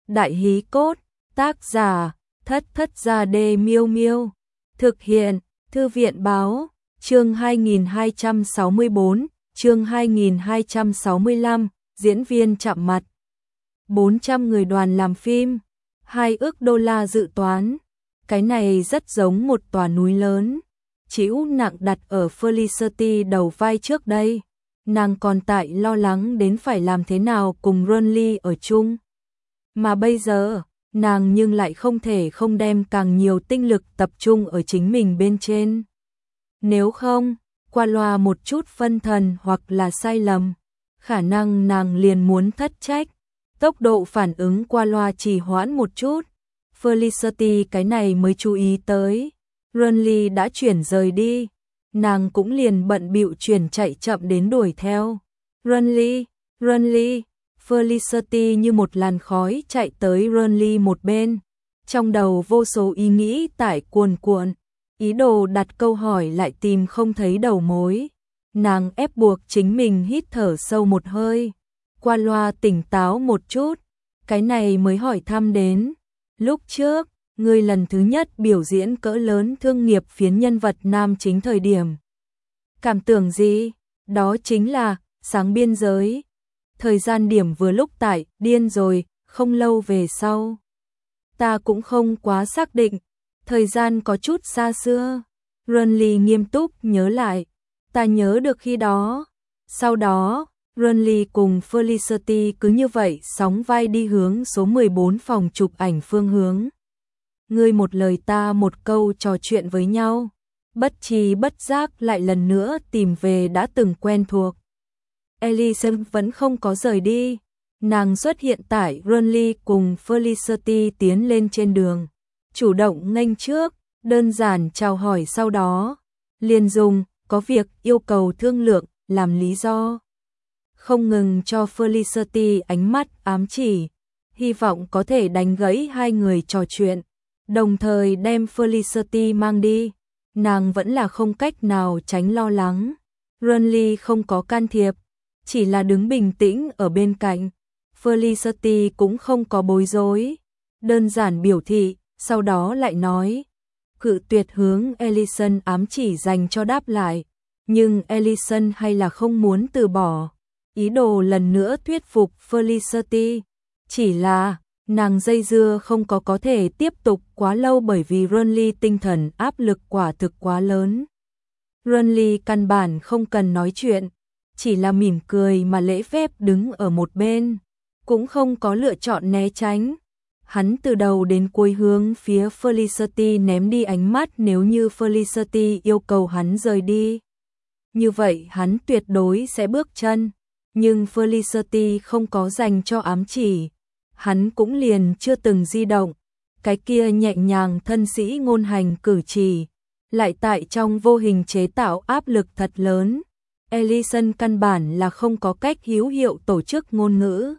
Đại hí cốt, tác giả, Thất Thất Gia Đê Miêu Miêu. Thực hiện, Thư viện báo, chương 2264, chương 2265, diễn viên chạm mặt. 400 người đoàn làm phim, 2 ức đô la dự toán. Cái này rất giống một tòa núi lớn. Chịu nặng đặt ở Felicity đầu vai trước đây. Nàng còn tại lo lắng đến phải làm thế nào cùng Ronly ở chung. Mà bây giờ, nàng nhưng lại không thể không đem càng nhiều tinh lực tập trung ở chính mình bên trên. Nếu không, qua loa một chút phân thần hoặc là sai lầm, khả năng nàng liền muốn thất trách. Tốc độ phản ứng qua loa trì hoãn một chút. Felicity cái này mới chú ý tới. Ronly đã chuyển rời đi. Nàng cũng liền bận bịu chuyển chạy chậm đến đuổi theo. Ronly, Ronly. Felicity như một làn khói chạy tới Ronly một bên. Trong đầu vô số ý nghĩ tải cuồn cuộn. Ý đồ đặt câu hỏi lại tìm không thấy đầu mối. Nàng ép buộc chính mình hít thở sâu một hơi. Qua loa tỉnh táo một chút. Cái này mới hỏi thăm đến. Lúc trước, người lần thứ nhất biểu diễn cỡ lớn thương nghiệp phiến nhân vật nam chính thời điểm. Cảm tưởng gì? Đó chính là sáng biên giới. Thời gian điểm vừa lúc tại điên rồi, không lâu về sau. Ta cũng không quá xác định. Thời gian có chút xa xưa. Ronly nghiêm túc nhớ lại. Ta nhớ được khi đó. Sau đó, Ronly cùng Felicity cứ như vậy sóng vai đi hướng số 14 phòng chụp ảnh phương hướng. Ngươi một lời ta một câu trò chuyện với nhau. Bất tri bất giác lại lần nữa tìm về đã từng quen thuộc. Ellison vẫn không có rời đi. Nàng xuất hiện tại Ronly cùng Felicity tiến lên trên đường. Chủ động nghênh trước, đơn giản chào hỏi sau đó. Liền dùng, có việc yêu cầu thương lượng, làm lý do. Không ngừng cho Felicity ánh mắt ám chỉ. Hy vọng có thể đánh gãy hai người trò chuyện. Đồng thời đem Felicity mang đi. Nàng vẫn là không cách nào tránh lo lắng. Ronly không có can thiệp. Chỉ là đứng bình tĩnh ở bên cạnh. Felicity cũng không có bối rối. Đơn giản biểu thị, sau đó lại nói. Cự tuyệt hướng Ellison ám chỉ dành cho đáp lại. Nhưng Ellison hay là không muốn từ bỏ. Ý đồ lần nữa thuyết phục Felicity. Chỉ là, nàng dây dưa không có thể tiếp tục quá lâu bởi vì Ronly tinh thần áp lực quả thực quá lớn. Ronly căn bản không cần nói chuyện. Chỉ là mỉm cười mà lễ phép đứng ở một bên, cũng không có lựa chọn né tránh. Hắn từ đầu đến cuối hướng phía Felicity ném đi ánh mắt nếu như Felicity yêu cầu hắn rời đi. Như vậy hắn tuyệt đối sẽ bước chân, nhưng Felicity không có dành cho ám chỉ. Hắn cũng liền chưa từng di động, cái kia nhẹ nhàng thân sĩ ngôn hành cử chỉ, lại tại trong vô hình chế tạo áp lực thật lớn. Ellison căn bản là không có cách hữu hiệu tổ chức ngôn ngữ.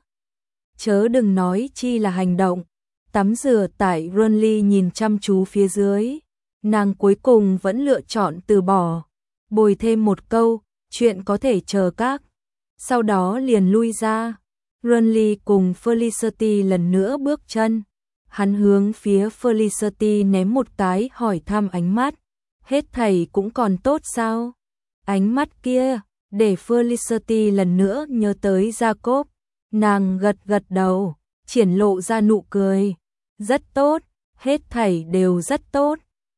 Chớ đừng nói chi là hành động. Tắm rửa tại Ronly nhìn chăm chú phía dưới. Nàng cuối cùng vẫn lựa chọn từ bỏ. Bồi thêm một câu, chuyện có thể chờ các. Sau đó liền lui ra. Ronly cùng Felicity lần nữa bước chân. Hắn hướng phía Felicity ném một cái hỏi thăm ánh mắt. Hết thảy cũng còn tốt sao? Ánh mắt kia, để Felicity lần nữa nhớ tới Jacob. Nàng gật gật đầu, triển lộ ra nụ cười. Rất tốt, hết thảy đều rất tốt.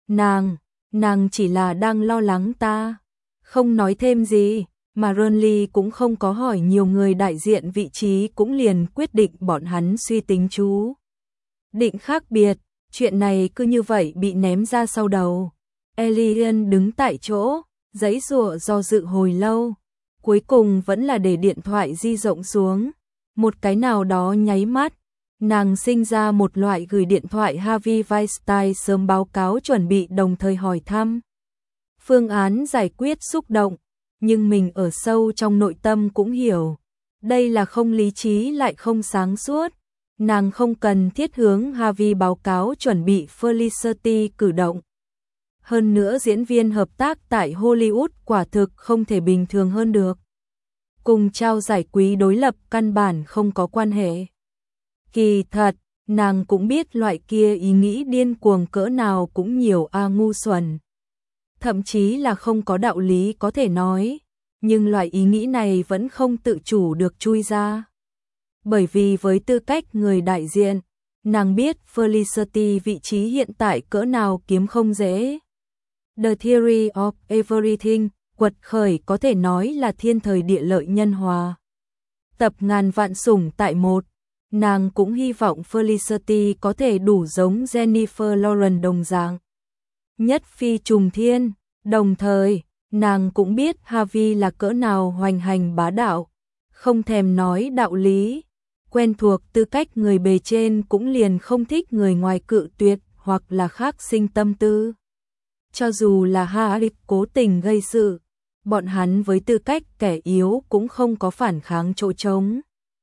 Nàng chỉ là đang lo lắng ta. Không nói thêm gì, mà Ronly cũng không có hỏi nhiều người đại diện vị trí cũng liền quyết định bọn hắn suy tính chú. Định khác biệt, chuyện này cứ như vậy bị ném ra sau đầu. Elian đứng tại chỗ. Giãy giụa do dự hồi lâu, cuối cùng vẫn là để điện thoại di rộng xuống. Một cái nào đó nháy mắt, nàng sinh ra một loại gửi điện thoại Harvey Weinstein sớm báo cáo chuẩn bị đồng thời hỏi thăm. Phương án giải quyết xúc động, nhưng mình ở sâu trong nội tâm cũng hiểu. Đây là không lý trí lại không sáng suốt. Nàng không cần thiết hướng Harvey báo cáo chuẩn bị Felicity cử động. Hơn nữa diễn viên hợp tác tại Hollywood quả thực không thể bình thường hơn được. Cùng trao giải quý đối lập căn bản không có quan hệ. Kỳ thật, Nàng cũng biết loại kia ý nghĩ điên cuồng cỡ nào cũng nhiều ngu xuẩn. Thậm chí là không có đạo lý có thể nói, nhưng loại ý nghĩ này vẫn không tự chủ được chui ra. Bởi vì với tư cách người đại diện, nàng biết Felicity vị trí hiện tại cỡ nào kiếm không dễ. The Theory of Everything, quật khởi có thể nói là thiên thời địa lợi nhân hòa. Tập ngàn vạn sủng tại một, nàng cũng hy vọng Felicity có thể đủ giống Jennifer Lawrence đồng dạng. Nhất phi trùng thiên, đồng thời, nàng cũng biết Harvey là cỡ nào hoành hành bá đạo, không thèm nói đạo lý, quen thuộc tư cách người bề trên cũng liền không thích người ngoài cự tuyệt hoặc là khác sinh tâm tư. Cho dù là Harry cố tình gây sự, bọn hắn với tư cách kẻ yếu cũng không có phản kháng chỗ trống.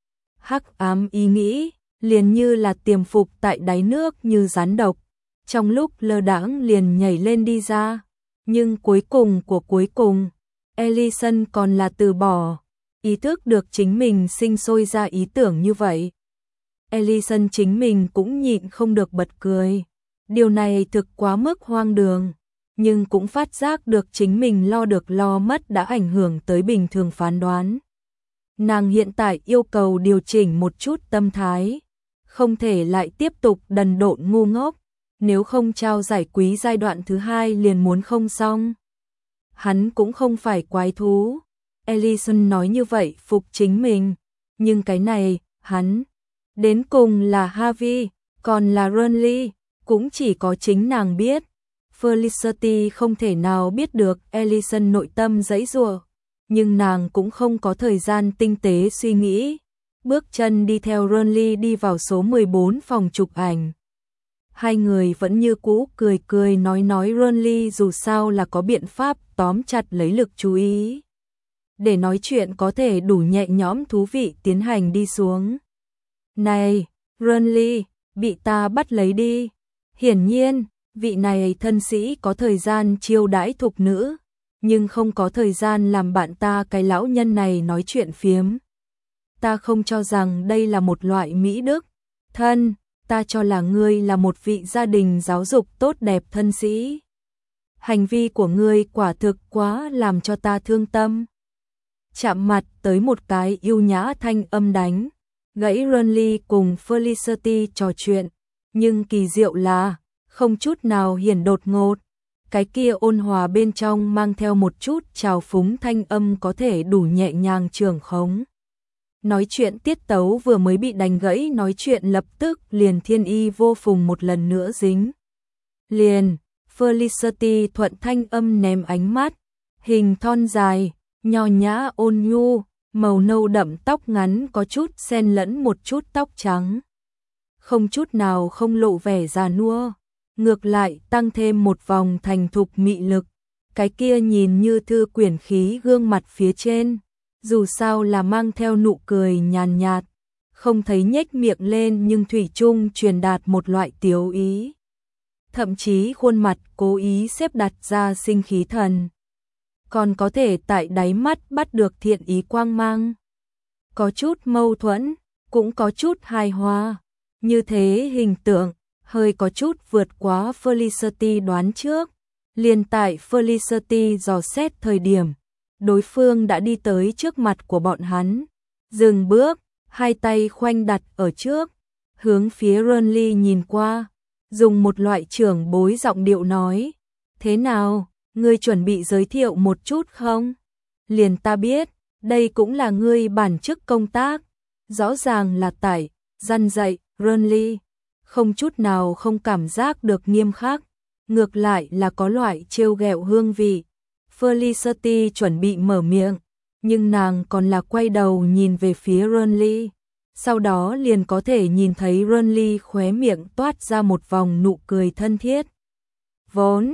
Hắc ám ý nghĩ, liền như là tiềm phục tại đáy nước như rắn độc, trong lúc lơ đãng liền nhảy lên đi ra. Nhưng cuối cùng, Ellison còn là từ bỏ, ý thức được chính mình sinh sôi ra ý tưởng như vậy. Ellison chính mình cũng nhịn không được bật cười. Điều này thực quá mức hoang đường, nhưng cũng phát giác được chính mình lo được lo mất đã ảnh hưởng tới bình thường phán đoán. Nàng hiện tại yêu cầu điều chỉnh một chút tâm thái, không thể lại tiếp tục đần độn ngu ngốc, nếu không trao giải quý giai đoạn thứ 2 liền muốn không xong. Hắn cũng không phải quái thú. Ellison nói như vậy phục chính mình, nhưng cái này, hắn, đến cùng là Harvey, còn là Ronly, cũng chỉ có chính nàng biết. Felicity không thể nào biết được Ellison nội tâm giãy giụa, nhưng nàng cũng không có thời gian tinh tế suy nghĩ. Bước chân đi theo Ronly đi vào số 14 phòng chụp ảnh. Hai người vẫn như cũ cười cười nói Ronly dù sao là có biện pháp tóm chặt lấy lực chú ý. Để nói chuyện có thể đủ nhẹ nhõm thú vị tiến hành đi xuống. Này, Ronly, bị ta bắt lấy đi. Hiển nhiên, vị này thân sĩ có thời gian chiêu đãi thục nữ, nhưng không có thời gian làm bạn ta cái lão nhân này nói chuyện phiếm. Ta không cho rằng đây là một loại mỹ đức. Thân, ta cho là ngươi là một vị gia đình giáo dục tốt đẹp thân sĩ. Hành vi của ngươi quả thực quá làm cho ta thương tâm. Chạm mặt tới một cái yêu nhã thanh âm đánh, gãy Ronly cùng Felicity trò chuyện, nhưng kỳ diệu là, không chút nào hiển đột ngột. Cái kia ôn hòa bên trong mang theo một chút trào phúng thanh âm có thể đủ nhẹ nhàng trưởng khống. Nói chuyện tiết tấu vừa mới bị đánh gãy nói chuyện lập tức liền thiên y vô phùng một lần nữa dính. Liền, Felicity thuận thanh âm ném ánh mắt, hình thon dài, nho nhã ôn nhu, màu nâu đậm tóc ngắn có chút xen lẫn một chút tóc trắng. Không chút nào không lộ vẻ già nua, ngược lại tăng thêm một vòng thành thục mị lực. Cái kia nhìn như thư quyển khí gương mặt phía trên, dù sao là mang theo nụ cười nhàn nhạt, không thấy nhếch miệng lên nhưng thủy chung truyền đạt một loại tiếu ý. Thậm chí khuôn mặt cố ý xếp đặt ra sinh khí thần, còn có thể tại đáy mắt bắt được thiện ý quang mang. Có chút mâu thuẫn, cũng có chút hài hòa. Như thế hình tượng, hơi có chút vượt quá Felicity đoán trước. Liền tại Felicity dò xét thời điểm, đối phương đã đi tới trước mặt của bọn hắn. Dừng bước, hai tay khoanh đặt ở trước, hướng phía Ronly nhìn qua, dùng một loại trưởng bối giọng điệu nói. Thế nào, ngươi chuẩn bị giới thiệu một chút không? Liền ta biết, đây cũng là ngươi bản chức công tác. Rõ ràng là tại, răn dạy, Ronly, không chút nào không cảm giác được nghiêm khắc, ngược lại là có loại trêu ghẹo hương vị. Felicity chuẩn bị mở miệng, nhưng nàng còn là quay đầu nhìn về phía Ronly. Sau đó liền có thể nhìn thấy Ronly khóe miệng toát ra một vòng nụ cười thân thiết. Vốn,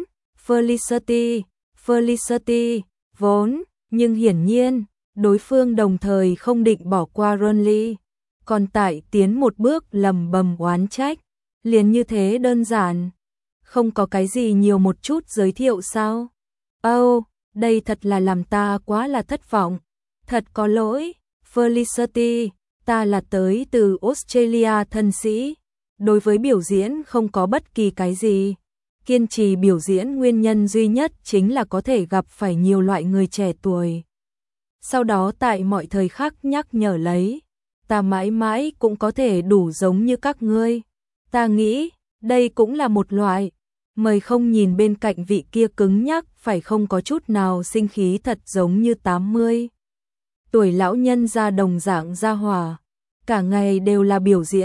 Felicity, vốn, nhưng hiển nhiên, đối phương đồng thời không định bỏ qua Ronly, còn tại tiến một bước lầm bầm oán trách, liền như thế đơn giản, không có cái gì nhiều một chút giới thiệu sao? Đây thật là làm ta quá là thất vọng, thật có lỗi, Felicity, ta là tới từ Australia thân sĩ, Đối với biểu diễn không có bất kỳ cái gì. Kiên trì biểu diễn nguyên nhân duy nhất chính là có thể gặp phải nhiều loại người trẻ tuổi. Sau đó tại mọi thời khắc nhắc nhở lấy, ta mãi mãi cũng có thể đủ giống như các ngươi. Ta nghĩ, đây cũng là một loại. Mời không nhìn bên cạnh vị kia cứng nhắc phải không có chút nào sinh khí thật giống như 80 tuổi lão nhân ra đồng dạng ra hỏa. Cả ngày đều là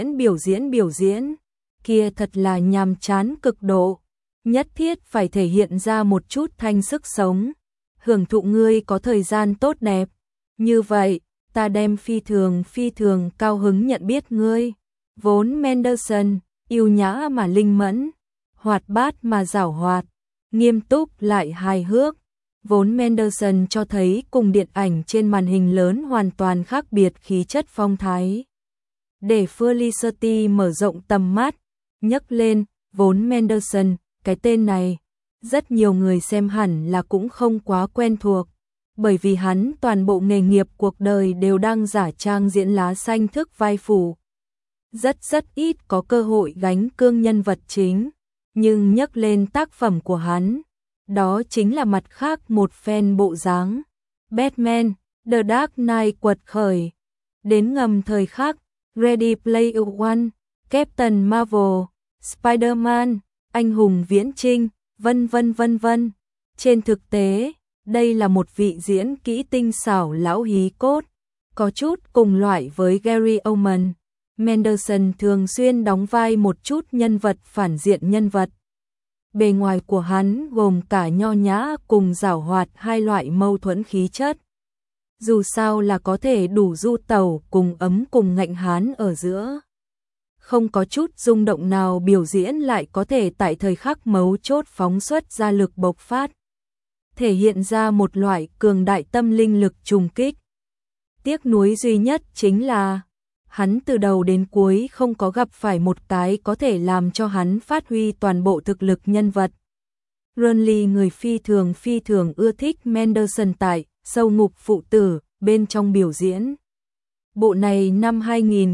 biểu diễn. Kia thật là nhàm chán cực độ. Nhất thiết phải thể hiện ra một chút thanh sức sống. Hưởng thụ ngươi có thời gian tốt đẹp. Như vậy, ta đem phi thường cao hứng nhận biết ngươi. Vốn Mendelssohn, yêu nhã mà linh mẫn, hoạt bát mà giảo hoạt, nghiêm túc lại hài hước. Vốn Mendelssohn cho thấy cùng điện ảnh trên màn hình lớn hoàn toàn khác biệt khí chất phong thái. Để Felicity mở rộng tầm mắt, nhấc lên, vốn Mendelssohn, cái tên này, rất nhiều người xem hẳn là cũng không quá quen thuộc, bởi vì hắn toàn bộ nghề nghiệp cuộc đời đều đang giả trang diễn lá xanh thức vai phụ. Rất ít có cơ hội gánh cương nhân vật chính, nhưng nhắc lên tác phẩm của hắn, đó chính là mặt khác một phen bộ dáng. Batman, The Dark Knight quật khởi, đến ngầm thời khắc, Ready Player One, Captain Marvel, Spider-Man, anh hùng viễn trinh, vân vân. Trên thực tế, đây là một vị diễn kỹ tinh xảo lão hí cốt, có chút cùng loại với Gary Oldman. Mendelssohn thường xuyên đóng vai một chút nhân vật phản diện nhân vật. Bề ngoài của hắn gồm cả nho nhã cùng giảo hoạt hai loại mâu thuẫn khí chất. Dù sao là có thể đủ du tẩu cùng ấm cùng ngạnh hán ở giữa. Không có chút rung động nào biểu diễn lại có thể tại thời khắc mấu chốt phóng xuất ra lực bộc phát. Thể hiện ra một loại cường đại tâm linh lực trùng kích. Tiếc nuối duy nhất chính là hắn từ đầu đến cuối không có gặp phải một cái có thể làm cho hắn phát huy toàn bộ thực lực nhân vật. Ronly người phi thường ưa thích Mendelssohn tại Sâu ngục phụ tử bên trong biểu diễn. Bộ này năm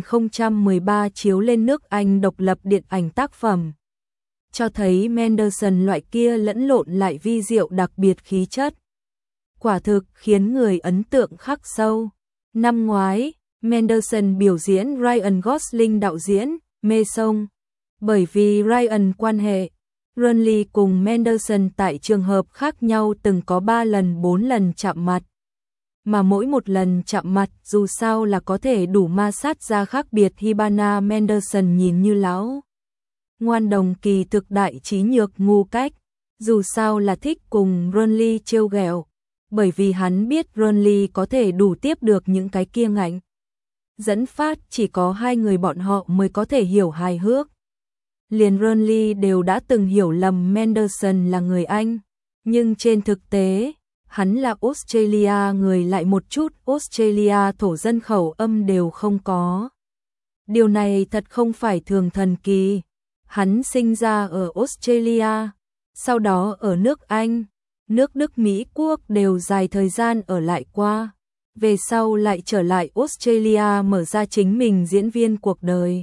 2013 chiếu lên nước Anh độc lập điện ảnh tác phẩm. Cho thấy Mendelssohn loại kia lẫn lộn lại vi diệu đặc biệt khí chất. Quả thực khiến người ấn tượng khắc sâu. Năm ngoái, Mendelssohn biểu diễn Ryan Gosling đạo diễn, mê sông. Bởi vì Ryan quan hệ, Ronly cùng Mendelssohn tại trường hợp khác nhau từng có 3 lần 4 lần chạm mặt. Mà mỗi một lần chạm mặt dù sao là có thể đủ ma sát ra khác biệt. Hibana Mendelssohn nhìn như lão ngoan đồng kỳ thực đại trí nhược ngu cách, dù sao là thích cùng Ronly trêu ghẹo, bởi vì hắn biết Ronly có thể đủ tiếp được những cái kia ngạnh. Dẫn phát chỉ có hai người bọn họ mới có thể hiểu hài hước. Liền Ronly đều đã từng hiểu lầm Mendelssohn là người Anh, nhưng trên thực tế, hắn là Australia người, lại một chút Australia thổ dân khẩu âm đều không có. Điều này thật không phải thường thần kỳ. Hắn sinh ra ở Australia, sau đó ở nước Anh, nước Đức Mỹ Quốc đều dài thời gian ở lại qua, về sau lại trở lại Australia mở ra chính mình diễn viên cuộc đời.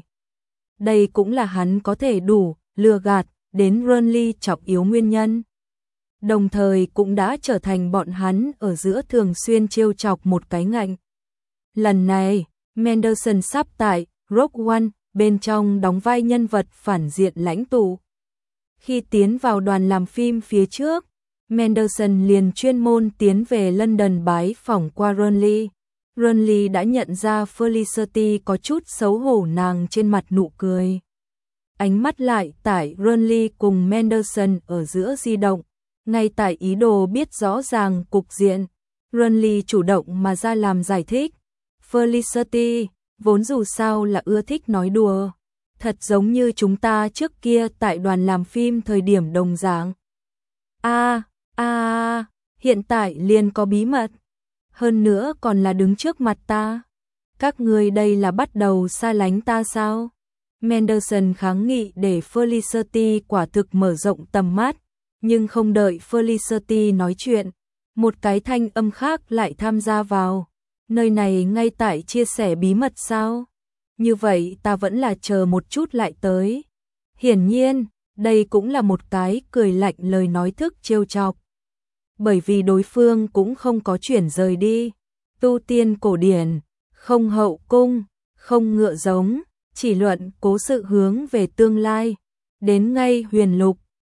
Đây cũng là hắn có thể đủ lừa gạt đến Ronly trọng yếu nguyên nhân. Đồng thời cũng đã trở thành bọn hắn ở giữa thường xuyên trêu chọc một cái ngạnh. Lần này, Mendelssohn sắp tại Rogue One bên trong đóng vai nhân vật phản diện lãnh tụ. Khi tiến vào đoàn làm phim phía trước, Mendelssohn liền chuyên môn tiến về London bái phỏng qua Ronly. Ronly đã nhận ra Felicity có chút xấu hổ, nàng trên mặt nụ cười. Ánh mắt lại tại Ronly cùng Mendelssohn ở giữa di động. Ngay tại ý đồ biết rõ ràng cục diện, Ronly chủ động mà ra làm giải thích. Felicity vốn dù sao là ưa thích nói đùa, thật giống như chúng ta trước kia tại đoàn làm phim thời điểm đồng dạng. Hiện tại liền có bí mật, hơn nữa còn là đứng trước mặt ta. Các ngươi đây là bắt đầu xa lánh ta sao? Mendelssohn kháng nghị để Felicity quả thực mở rộng tầm mắt, nhưng không đợi Felicity nói chuyện, một cái thanh âm khác lại tham gia vào. Nơi này ngay tại chia sẻ bí mật sao? như vậy ta vẫn là chờ một chút lại tới. Hiển nhiên, đây cũng là một cái cười lạnh lời nói thức trêu chọc. Bởi vì đối phương cũng không có chuyển rời đi. Tu tiên cổ điển, không hậu cung, không ngựa giống, chỉ luận cố sự hướng về tương lai. Đến ngay huyền lục,